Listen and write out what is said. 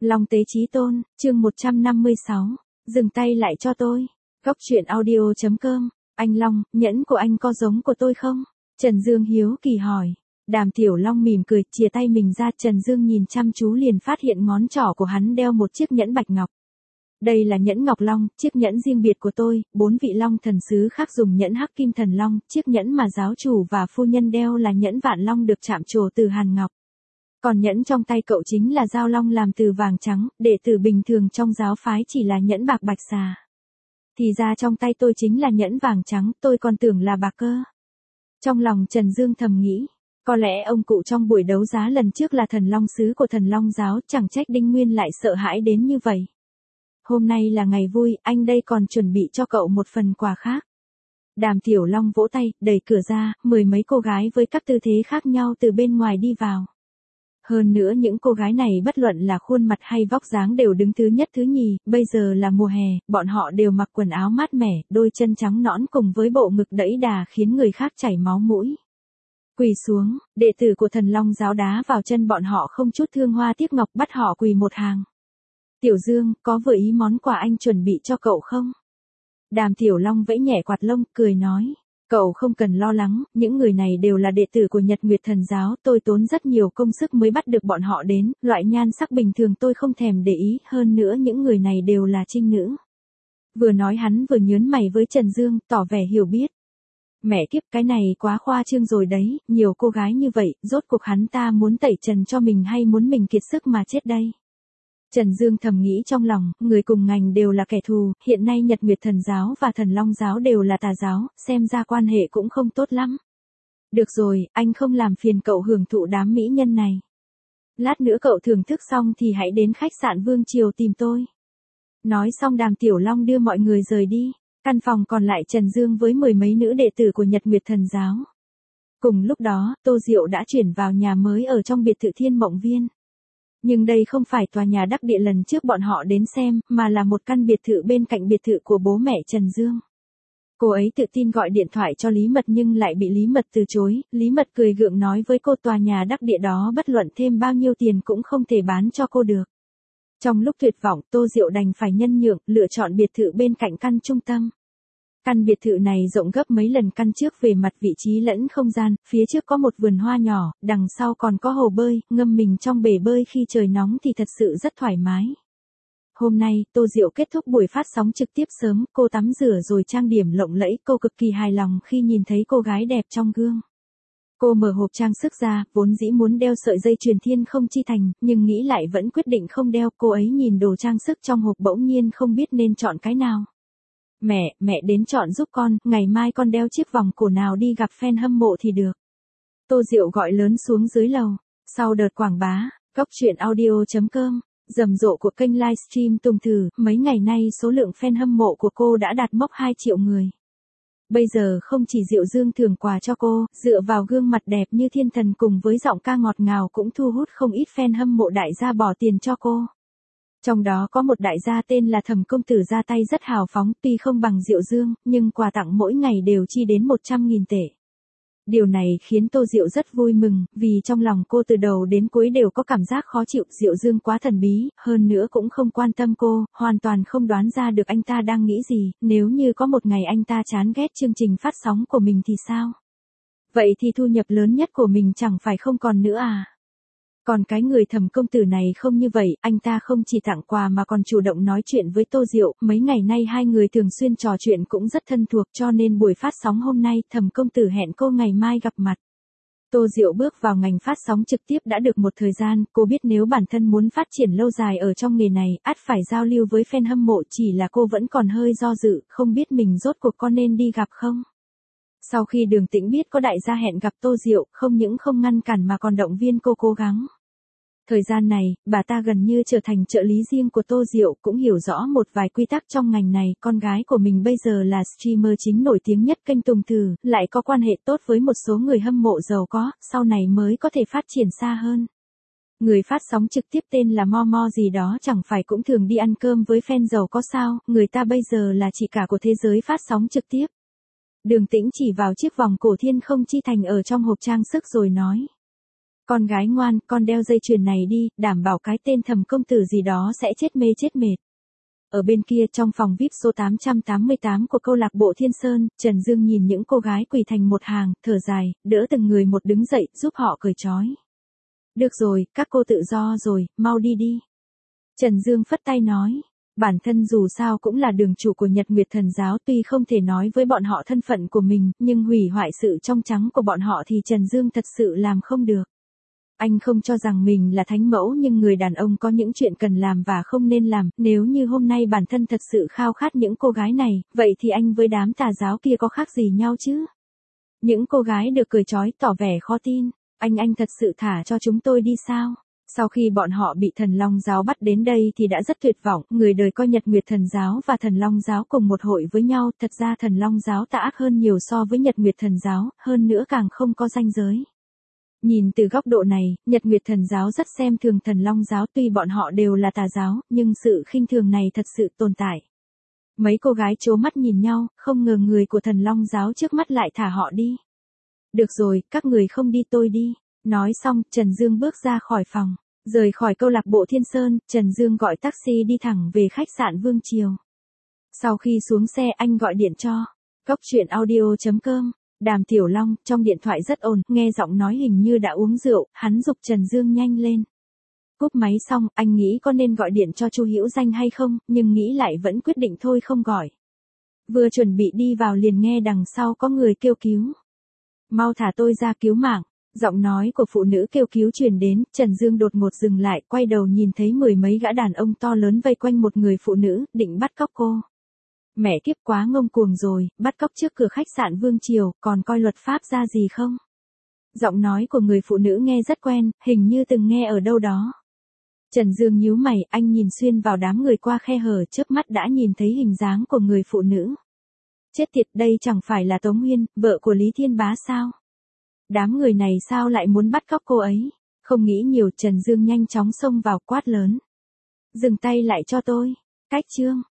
Long Tế Chí Tôn, chương 156. Dừng tay lại cho tôi. Góc truyện audio.com. Anh Long, nhẫn của anh có giống của tôi không? Trần Dương hiếu kỳ hỏi. Đàm Tiểu Long mỉm cười, chìa tay mình ra. Trần Dương nhìn chăm chú liền phát hiện ngón trỏ của hắn đeo một chiếc nhẫn bạch ngọc. Đây là nhẫn Ngọc Long, chiếc nhẫn riêng biệt của tôi. 4 vị Long thần sứ khác dùng nhẫn Hắc Kim Thần Long. Chiếc nhẫn mà giáo chủ và phu nhân đeo là nhẫn Vạn Long được chạm trổ từ hàn ngọc. Còn nhẫn trong tay cậu chính là dao long làm từ vàng trắng, đệ tử bình thường trong giáo phái chỉ là nhẫn bạc bạch xà. Thì ra trong tay tôi chính là nhẫn vàng trắng, tôi còn tưởng là bạc cơ. Trong lòng Trần Dương thầm nghĩ, có lẽ ông cụ trong buổi đấu giá lần trước là thần long sứ của thần long giáo, chẳng trách Đinh Nguyên lại sợ hãi đến như vậy. Hôm nay là ngày vui, anh đây còn chuẩn bị cho cậu một phần quà khác. Đàm Tiểu Long vỗ tay, đẩy cửa ra, mười mấy cô gái với các tư thế khác nhau từ bên ngoài đi vào. Hơn nữa những cô gái này bất luận là khuôn mặt hay vóc dáng đều đứng thứ nhất thứ nhì, bây giờ là mùa hè, bọn họ đều mặc quần áo mát mẻ, đôi chân trắng nõn cùng với bộ ngực đẫy đà khiến người khác chảy máu mũi. Quỳ xuống, đệ tử của thần long giáo đá vào chân bọn họ không chút thương hoa tiếc ngọc, bắt họ quỳ một hàng. Tiểu Dương, có vừa ý món quà anh chuẩn bị cho cậu không? Đàm Tiểu Long vẫy nhẹ quạt lông, cười nói. Cậu không cần lo lắng, những người này đều là đệ tử của Nhật Nguyệt Thần Giáo, tôi tốn rất nhiều công sức mới bắt được bọn họ đến, loại nhan sắc bình thường tôi không thèm để ý, hơn nữa những người này đều là trinh nữ. Vừa nói hắn vừa nhớn mày với Trần Dương, tỏ vẻ hiểu biết. Mẹ kiếp, cái này quá khoa trương rồi đấy, nhiều cô gái như vậy, rốt cuộc hắn ta muốn tẩy trần cho mình hay muốn mình kiệt sức mà chết đây? Trần Dương thầm nghĩ trong lòng, người cùng ngành đều là kẻ thù, hiện nay Nhật Nguyệt Thần Giáo và Thần Long Giáo đều là tà giáo, xem ra quan hệ cũng không tốt lắm. Được rồi, anh không làm phiền cậu hưởng thụ đám mỹ nhân này. Lát nữa cậu thưởng thức xong thì hãy đến khách sạn Vương Triều tìm tôi. Nói xong Đàm Tiểu Long đưa mọi người rời đi, căn phòng còn lại Trần Dương với mười mấy nữ đệ tử của Nhật Nguyệt Thần Giáo. Cùng lúc đó, Tô Diệu đã chuyển vào nhà mới ở trong biệt thự Thiên Mộng Viên. Nhưng đây không phải tòa nhà đắc địa lần trước bọn họ đến xem, mà là một căn biệt thự bên cạnh biệt thự của bố mẹ Trần Dương. Cô ấy tự tin gọi điện thoại cho Lý Mật nhưng lại bị Lý Mật từ chối, Lý Mật cười gượng nói với cô tòa nhà đắc địa đó bất luận thêm bao nhiêu tiền cũng không thể bán cho cô được. Trong lúc tuyệt vọng, Tô Diệu đành phải nhân nhượng, lựa chọn biệt thự bên cạnh căn trung tâm. Căn biệt thự này rộng gấp mấy lần căn trước về mặt vị trí lẫn không gian, phía trước có một vườn hoa nhỏ, đằng sau còn có hồ bơi, ngâm mình trong bể bơi khi trời nóng thì thật sự rất thoải mái. Hôm nay, Tô Diệu kết thúc buổi phát sóng trực tiếp sớm, cô tắm rửa rồi trang điểm lộng lẫy, cô cực kỳ hài lòng khi nhìn thấy cô gái đẹp trong gương. Cô mở hộp trang sức ra, vốn dĩ muốn đeo sợi dây chuyền Thiên Không Chi Thành, nhưng nghĩ lại vẫn quyết định không đeo, cô ấy nhìn đồ trang sức trong hộp bỗng nhiên không biết nên chọn cái nào. Mẹ đến chọn giúp con, ngày mai con đeo chiếc vòng cổ nào đi gặp fan hâm mộ thì được. Tô Diệu gọi lớn xuống dưới lầu. Sau đợt quảng bá, góc truyện audio.com, rầm rộ của kênh livestream Tùng Thử, mấy ngày nay số lượng fan hâm mộ của cô đã đạt mốc 2 triệu người. Bây giờ không chỉ Diệu Dương thưởng quà cho cô, dựa vào gương mặt đẹp như thiên thần cùng với giọng ca ngọt ngào cũng thu hút không ít fan hâm mộ đại gia bỏ tiền cho cô. Trong đó có một đại gia tên là Thẩm Công Tử ra tay rất hào phóng, tuy không bằng Diệu Dương, nhưng quà tặng mỗi ngày đều chi đến 100.000 tệ. Điều này khiến Tô Diệu rất vui mừng, vì trong lòng cô từ đầu đến cuối đều có cảm giác khó chịu, Diệu Dương quá thần bí, hơn nữa cũng không quan tâm cô, hoàn toàn không đoán ra được anh ta đang nghĩ gì, nếu như có một ngày anh ta chán ghét chương trình phát sóng của mình thì sao? Vậy thì thu nhập lớn nhất của mình chẳng phải không còn nữa à? Còn cái người Thẩm Công Tử này không như vậy, anh ta không chỉ tặng quà mà còn chủ động nói chuyện với Tô Diệu, mấy ngày nay hai người thường xuyên trò chuyện cũng rất thân thuộc cho nên buổi phát sóng hôm nay Thẩm Công Tử hẹn cô ngày mai gặp mặt. Tô Diệu bước vào ngành phát sóng trực tiếp đã được một thời gian, cô biết nếu bản thân muốn phát triển lâu dài ở trong nghề này, ắt phải giao lưu với fan hâm mộ, chỉ là cô vẫn còn hơi do dự, không biết mình rốt cuộc có nên đi gặp không. Sau khi Đường Tĩnh biết có đại gia hẹn gặp Tô Diệu, không những không ngăn cản mà còn động viên cô cố gắng. Thời gian này, bà ta gần như trở thành trợ lý riêng của Tô Diệu, cũng hiểu rõ một vài quy tắc trong ngành này, con gái của mình bây giờ là streamer chính nổi tiếng nhất kênh Tùng Thử, lại có quan hệ tốt với một số người hâm mộ giàu có, sau này mới có thể phát triển xa hơn. Người phát sóng trực tiếp tên là Momo gì đó chẳng phải cũng thường đi ăn cơm với fan giàu có sao, người ta bây giờ là chị cả của thế giới phát sóng trực tiếp. Đường Tĩnh chỉ vào chiếc vòng cổ Thiên Không Chi Thành ở trong hộp trang sức rồi nói. Con gái ngoan, con đeo dây chuyền này đi, đảm bảo cái tên Thẩm công tử gì đó sẽ chết mê chết mệt. Ở bên kia trong phòng VIP số 888 của câu lạc bộ Thiên Sơn, Trần Dương nhìn những cô gái quỳ thành một hàng, thở dài, đỡ từng người một đứng dậy, giúp họ cởi trói. Được rồi, các cô tự do rồi, mau đi đi. Trần Dương phất tay nói, bản thân dù sao cũng là đường chủ của Nhật Nguyệt Thần Giáo, tuy không thể nói với bọn họ thân phận của mình, nhưng hủy hoại sự trong trắng của bọn họ thì Trần Dương thật sự làm không được. Anh không cho rằng mình là thánh mẫu, nhưng người đàn ông có những chuyện cần làm và không nên làm, nếu như hôm nay bản thân thật sự khao khát những cô gái này, vậy thì anh với đám tà giáo kia có khác gì nhau chứ? Những cô gái được cởi trói tỏ vẻ khó tin, anh thật sự thả cho chúng tôi đi sao? Sau khi bọn họ bị Thần Long Giáo bắt đến đây thì đã rất tuyệt vọng, người đời coi Nhật Nguyệt Thần Giáo và Thần Long Giáo cùng một hội với nhau, thật ra Thần Long Giáo tà ác hơn nhiều so với Nhật Nguyệt Thần Giáo, hơn nữa càng không có ranh giới. Nhìn từ góc độ này, Nhật Nguyệt Thần Giáo rất xem thường Thần Long Giáo, tuy bọn họ đều là tà giáo, nhưng sự khinh thường này thật sự tồn tại. Mấy cô gái trố mắt nhìn nhau, không ngờ người của Thần Long Giáo trước mắt lại thả họ đi. Được rồi, các người không đi tôi đi. Nói xong, Trần Dương bước ra khỏi phòng. Rời khỏi câu lạc bộ Thiên Sơn, Trần Dương gọi taxi đi thẳng về khách sạn Vương Triều. Sau khi xuống xe anh gọi điện cho Cốc Truyện Audio.com. Đàm Tiểu Long, trong điện thoại rất ồn, nghe giọng nói hình như đã uống rượu, hắn giục Trần Dương nhanh lên. Cúp máy xong, anh nghĩ có nên gọi điện cho Chu Hữu Danh hay không, nhưng nghĩ lại vẫn quyết định thôi không gọi. Vừa chuẩn bị đi vào liền nghe đằng sau có người kêu cứu. Mau thả tôi ra cứu mạng. Giọng nói của phụ nữ kêu cứu truyền đến, Trần Dương đột ngột dừng lại, quay đầu nhìn thấy mười mấy gã đàn ông to lớn vây quanh một người phụ nữ, định bắt cóc cô. Mẹ kiếp, quá ngông cuồng rồi, bắt cóc trước cửa khách sạn Vương Triều, còn coi luật pháp ra gì không? Giọng nói của người phụ nữ nghe rất quen, hình như từng nghe ở đâu đó. Trần Dương nhíu mày, anh nhìn xuyên vào đám người qua khe hở, chớp mắt đã nhìn thấy hình dáng của người phụ nữ. Chết tiệt, đây chẳng phải là Tống Nguyên, vợ của Lý Thiên Bá sao? Đám người này sao lại muốn bắt cóc cô ấy? Không nghĩ nhiều, Trần Dương nhanh chóng xông vào quát lớn. Dừng tay lại cho tôi. Cách chương.